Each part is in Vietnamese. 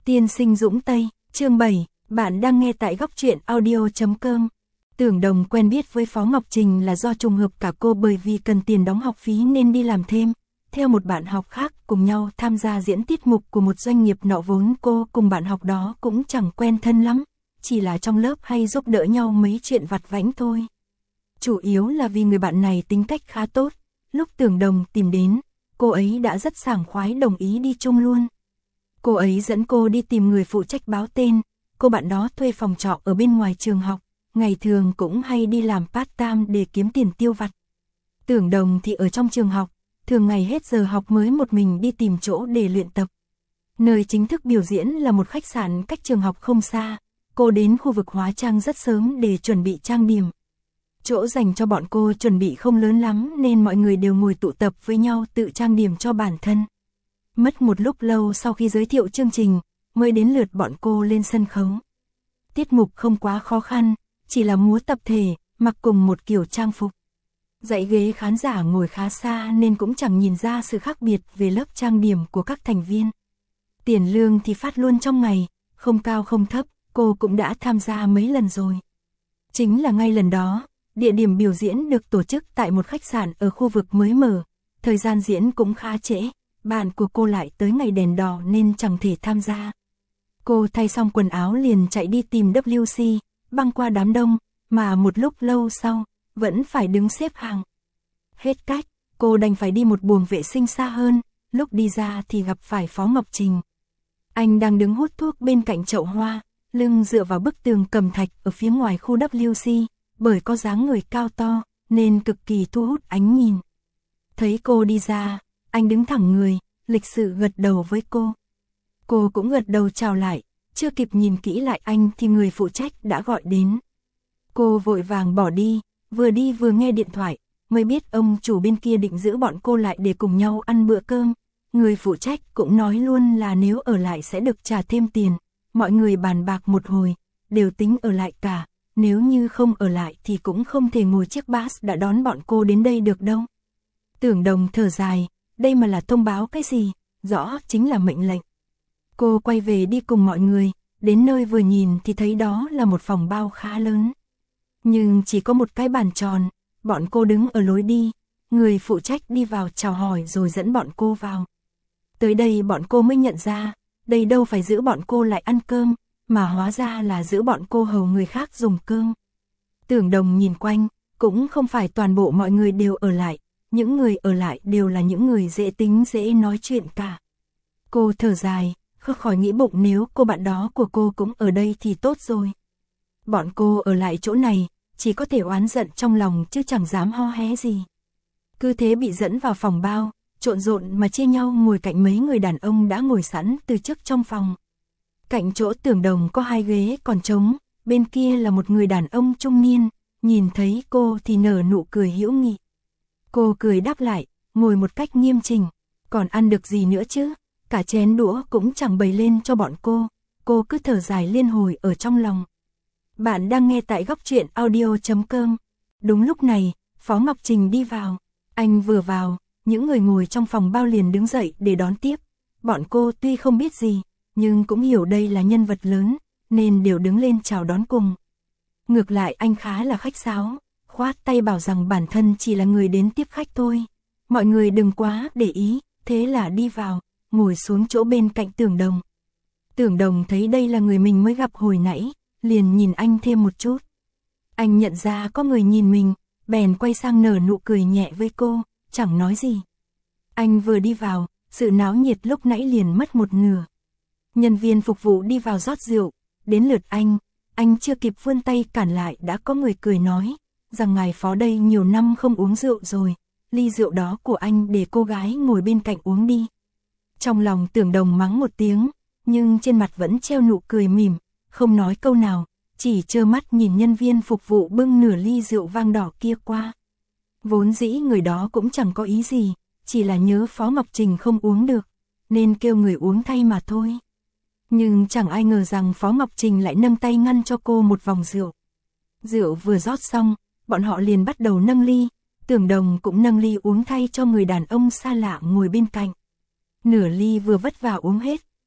Tiên sinh Dũng Tây, chương 7, bạn đang nghe tại góc truyện audio.com. Tưởng Đồng quen biết với Phó Ngọc Trình là do trùng hợp cả cô, bởi vì cần tiền đóng học phí nên đi làm thêm, theo một bạn học khác cùng nhau tham gia diễn tiết mục của một doanh nghiệp nọ. Vốn cô cùng bạn học đó cũng chẳng quen thân lắm, chỉ là trong lớp hay giúp đỡ nhau mấy chuyện vặt vãnh thôi. Chủ yếu là vì người bạn này tính cách khá tốt, lúc Tưởng Đồng tìm đến, cô ấy đã rất sảng khoái đồng ý đi chung luôn. Cô ấy dẫn cô đi tìm người phụ trách báo tên, cô bạn đó thuê phòng trọ ở bên ngoài trường học, ngày thường cũng hay đi làm part-time để kiếm tiền tiêu vặt. Tưởng Đồng thì ở trong trường học, thường ngày hết giờ học mới một mình đi tìm chỗ để luyện tập. Nơi chính thức biểu diễn là một khách sạn cách trường học không xa, cô đến khu vực hóa trang rất sớm để chuẩn bị trang điểm. Chỗ dành cho bọn cô chuẩn bị không lớn lắm nên mọi người đều ngồi tụ tập với nhau tự trang điểm cho bản thân. Mất một lúc lâu sau khi giới thiệu chương trình, mới đến lượt bọn cô lên sân khấu. Tiết mục không quá khó khăn, chỉ là múa tập thể, mặc cùng một kiểu trang phục. Dãy ghế khán giả ngồi khá xa nên cũng chẳng nhìn ra sự khác biệt về lớp trang điểm của các thành viên. Tiền lương thì phát luôn trong ngày, không cao không thấp, cô cũng đã tham gia mấy lần rồi. Chính là ngay lần đó, địa điểm biểu diễn được tổ chức tại một khách sạn ở khu vực mới mở, thời gian diễn cũng khá trễ. Bạn của cô lại tới ngày đèn đỏ nên chẳng thể tham gia. Cô thay xong quần áo liền chạy đi tìm WC, băng qua đám đông, mà một lúc lâu sau, vẫn phải đứng xếp hàng. Hết cách, cô đành phải đi một buồng vệ sinh xa hơn, lúc đi ra thì gặp phải Phó Ngọc Trình. Anh đang đứng hút thuốc bên cạnh chậu hoa, lưng dựa vào bức tường cẩm thạch ở phía ngoài khu WC, bởi có dáng người cao to, nên cực kỳ thu hút ánh nhìn. Thấy cô đi ra, anh đứng thẳng người, lịch sự gật đầu với cô. Cô cũng gật đầu chào lại, chưa kịp nhìn kỹ lại anh thì người phụ trách đã gọi đến. Cô vội vàng bỏ đi vừa nghe điện thoại, mới biết ông chủ bên kia định giữ bọn cô lại để cùng nhau ăn bữa cơm. Người phụ trách cũng nói luôn là nếu ở lại sẽ được trả thêm tiền. Mọi người bàn bạc một hồi, đều tính ở lại cả, nếu như không ở lại thì cũng không thể ngồi chiếc bus đã đón bọn cô đến đây được đâu. Tưởng Đồng thở dài, đây mà là thông báo cái gì, rõ chính là mệnh lệnh. Cô quay về đi cùng mọi người, đến nơi vừa nhìn thì thấy đó là một phòng bao khá lớn. Nhưng chỉ có một cái bàn tròn, bọn cô đứng ở lối đi, người phụ trách đi vào chào hỏi rồi dẫn bọn cô vào. Tới đây bọn cô mới nhận ra, đây đâu phải giữ bọn cô lại ăn cơm, mà hóa ra là giữ bọn cô hầu người khác dùng cơm. Tưởng Đồng nhìn quanh, cũng không phải toàn bộ mọi người đều ở lại. Những người ở lại đều là những người dễ tính dễ nói chuyện cả. Cô thở dài, không khỏi nghĩ bụng nếu cô bạn đó của cô cũng ở đây thì tốt rồi. Bọn cô ở lại chỗ này, chỉ có thể oán giận trong lòng chứ chẳng dám ho hé gì. Cứ thế bị dẫn vào phòng bao, trộn rộn mà chia nhau ngồi cạnh mấy người đàn ông đã ngồi sẵn từ trước trong phòng. Cạnh chỗ Tưởng Đồng có 2 ghế còn trống, bên kia là một người đàn ông trung niên, nhìn thấy cô thì nở nụ cười hữu nghị. Cô cười đáp lại, ngồi một cách nghiêm chỉnh, còn ăn được gì nữa chứ, cả chén đũa cũng chẳng bày lên cho bọn cô cứ thở dài liên hồi ở trong lòng. Bạn đang nghe tại góc truyện audio.com. Đúng lúc này, Phó Ngọc Trình đi vào, anh vừa vào, những người ngồi trong phòng bao liền đứng dậy để đón tiếp. Bọn cô tuy không biết gì, nhưng cũng hiểu đây là nhân vật lớn, nên đều đứng lên chào đón cùng. Ngược lại anh khá là khách sáo, khoát tay bảo rằng bản thân chỉ là người đến tiếp khách thôi. Mọi người đừng quá để ý, thế là đi vào, ngồi xuống chỗ bên cạnh Tưởng Đồng. Tưởng Đồng thấy đây là người mình mới gặp hồi nãy, liền nhìn anh thêm một chút. Anh nhận ra có người nhìn mình, bèn quay sang nở nụ cười nhẹ với cô, chẳng nói gì. Anh vừa đi vào, sự náo nhiệt lúc nãy liền mất một nửa. Nhân viên phục vụ đi vào rót rượu, đến lượt anh chưa kịp vươn tay cản lại đã có người cười nói rằng ngài Phó đây nhiều năm không uống rượu rồi, ly rượu đó của anh để cô gái ngồi bên cạnh uống đi. Trong lòng Tưởng Đồng mắng một tiếng, nhưng trên mặt vẫn treo nụ cười mỉm, không nói câu nào, chỉ trơ mắt nhìn nhân viên phục vụ bưng nửa ly rượu vang đỏ kia qua. Vốn dĩ người đó cũng chẳng có ý gì, chỉ là nhớ Phó Ngọc Trình không uống được, nên kêu người uống thay mà thôi. Nhưng chẳng ai ngờ rằng Phó Ngọc Trình lại nâng tay ngăn cho cô một vòng rượu. Rượu vừa rót xong, bọn họ liền bắt đầu nâng ly, Tưởng Đồng cũng nâng ly uống thay cho người đàn ông xa lạ ngồi bên cạnh. Nửa ly vừa vất vả uống hết,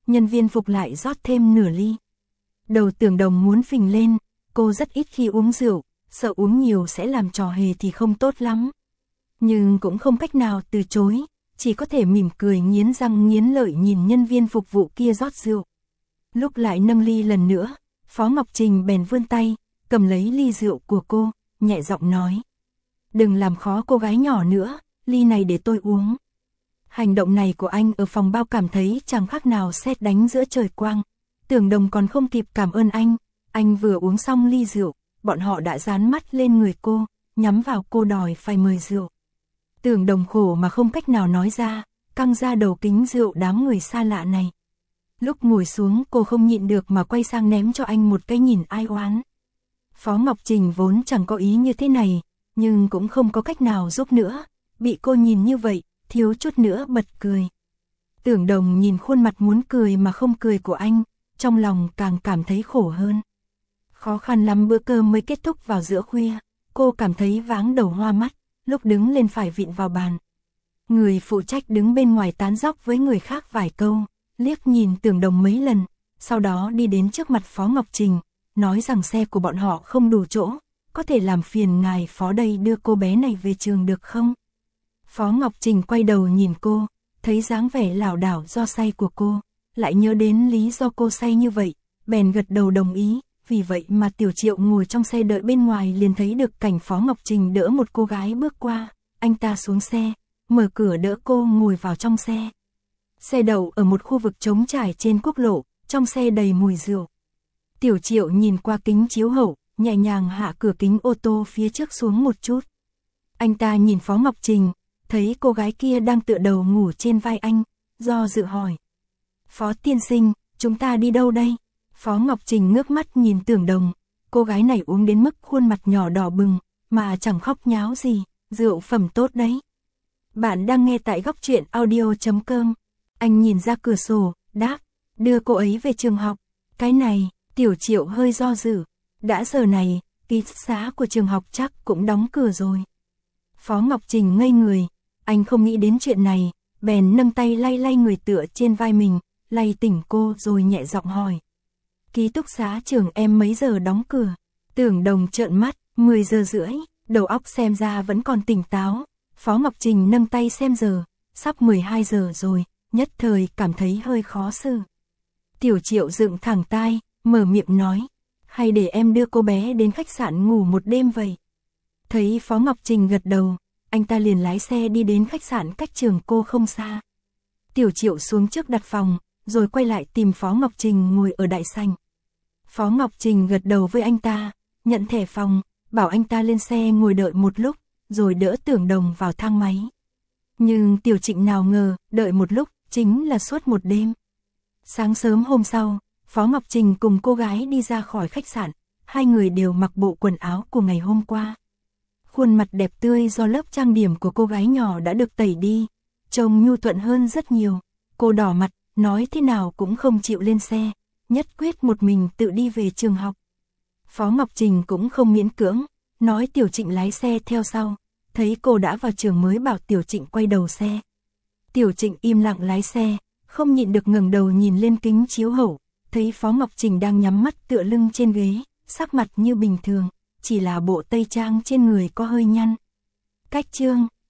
nhân viên phục lại rót thêm nửa ly. Đầu Tưởng Đồng muốn phình lên, cô rất ít khi uống rượu, sợ uống nhiều sẽ làm trò hề thì không tốt lắm. Nhưng cũng không cách nào từ chối, chỉ có thể mỉm cười nghiến răng nghiến lợi nhìn nhân viên phục vụ kia rót rượu. Lúc lại nâng ly lần nữa, Phó Ngọc Trình bèn vươn tay, cầm lấy ly rượu của cô, nhẹ giọng nói. Đừng làm khó cô gái nhỏ nữa, ly này để tôi uống. Hành động này của anh ở phòng bao cảm thấy chẳng khác nào sét đánh giữa trời quang. Tưởng Đồng còn không kịp cảm ơn anh vừa uống xong ly rượu, bọn họ đã dán mắt lên người cô, nhắm vào cô đòi phải mời rượu. Tưởng Đồng khổ mà không cách nào nói ra, căng ra đầu kính rượu đám người xa lạ này. Lúc ngồi xuống cô không nhịn được mà quay sang ném cho anh một cái nhìn ai oán. Phó Ngọc Trình vốn chẳng có ý như thế này, nhưng cũng không có cách nào giúp nữa, bị cô nhìn như vậy, thiếu chút nữa bật cười. Tưởng Đồng nhìn khuôn mặt muốn cười mà không cười của anh, trong lòng càng cảm thấy khổ hơn. Khó khăn lắm bữa cơm mới kết thúc vào giữa khuya, cô cảm thấy váng đầu hoa mắt, lúc đứng lên phải vịn vào bàn. Người phụ trách đứng bên ngoài tán dóc với người khác vài câu, liếc nhìn Tưởng Đồng mấy lần, sau đó đi đến trước mặt Phó Ngọc Trình, nói rằng xe của bọn họ không đủ chỗ, có thể làm phiền ngài Phó đây đưa cô bé này về trường được không? Phó Ngọc Trình quay đầu nhìn cô, thấy dáng vẻ lảo đảo do say của cô, lại nhớ đến lý do cô say như vậy, bèn gật đầu đồng ý, vì vậy mà Tiểu Triệu ngồi trong xe đợi bên ngoài liền thấy được cảnh Phó Ngọc Trình đỡ một cô gái bước qua, anh ta xuống xe, mở cửa đỡ cô ngồi vào trong xe. Xe đậu ở một khu vực trống trải trên quốc lộ, trong xe đầy mùi rượu. Tiểu Triệu nhìn qua kính chiếu hậu, nhẹ nhàng hạ cửa kính ô tô phía trước xuống một chút. Anh ta nhìn Phó Ngọc Trình, thấy cô gái kia đang tựa đầu ngủ trên vai anh, do dự hỏi. Phó tiên sinh, chúng ta đi đâu đây? Phó Ngọc Trình ngước mắt nhìn Tưởng Đồng, cô gái này uống đến mức khuôn mặt nhỏ đỏ bừng, mà chẳng khóc nháo gì, rượu phẩm tốt đấy. Bạn đang nghe tại góc truyện audio.com. Anh nhìn ra cửa sổ, đáp, đưa cô ấy về trường học. Cái này, Tiểu Triệu hơi do dự, đã giờ này, ký túc xá của trường học chắc cũng đóng cửa rồi. Phó Ngọc Trình ngây người, anh không nghĩ đến chuyện này, bèn nâng tay lay lay người tựa trên vai mình, lay tỉnh cô rồi nhẹ giọng hỏi. Ký túc xá trường em mấy giờ đóng cửa? Tưởng Đồng trợn mắt, 10 giờ rưỡi, đầu óc xem ra vẫn còn tỉnh táo. Phó Ngọc Trình nâng tay xem giờ, sắp 12 giờ rồi, nhất thời cảm thấy hơi khó xử. Tiểu Triệu dựng thẳng tai, mở miệng nói, hay để em đưa cô bé đến khách sạn ngủ một đêm vậy? Thấy Phó Ngọc Trình gật đầu, anh ta liền lái xe đi đến khách sạn cách trường cô không xa. Tiểu Triệu xuống trước đặt phòng, rồi quay lại tìm Phó Ngọc Trình ngồi ở đại sảnh. Phó Ngọc Trình gật đầu với anh ta, nhận thẻ phòng, bảo anh ta lên xe ngồi đợi một lúc, rồi đỡ Tưởng Đồng vào thang máy. Nhưng Tiểu Trịnh nào ngờ, đợi một lúc, chính là suốt một đêm. Sáng sớm hôm sau, Phó Ngọc Trình cùng cô gái đi ra khỏi khách sạn, hai người đều mặc bộ quần áo của ngày hôm qua. Khuôn mặt đẹp tươi do lớp trang điểm của cô gái nhỏ đã được tẩy đi, trông nhu thuận hơn rất nhiều. Cô đỏ mặt, nói thế nào cũng không chịu lên xe, nhất quyết một mình tự đi về trường học. Phó Ngọc Trình cũng không miễn cưỡng, nói Tiểu Trịnh lái xe theo sau, thấy cô đã vào trường mới bảo Tiểu Trịnh quay đầu xe. Tiểu Trịnh im lặng lái xe, không nhịn được ngẩng đầu nhìn lên kính chiếu hậu, thấy Phó Ngọc Trình đang nhắm mắt tựa lưng trên ghế, sắc mặt như bình thường, chỉ là bộ tây trang trên người có hơi nhăn. Cách chương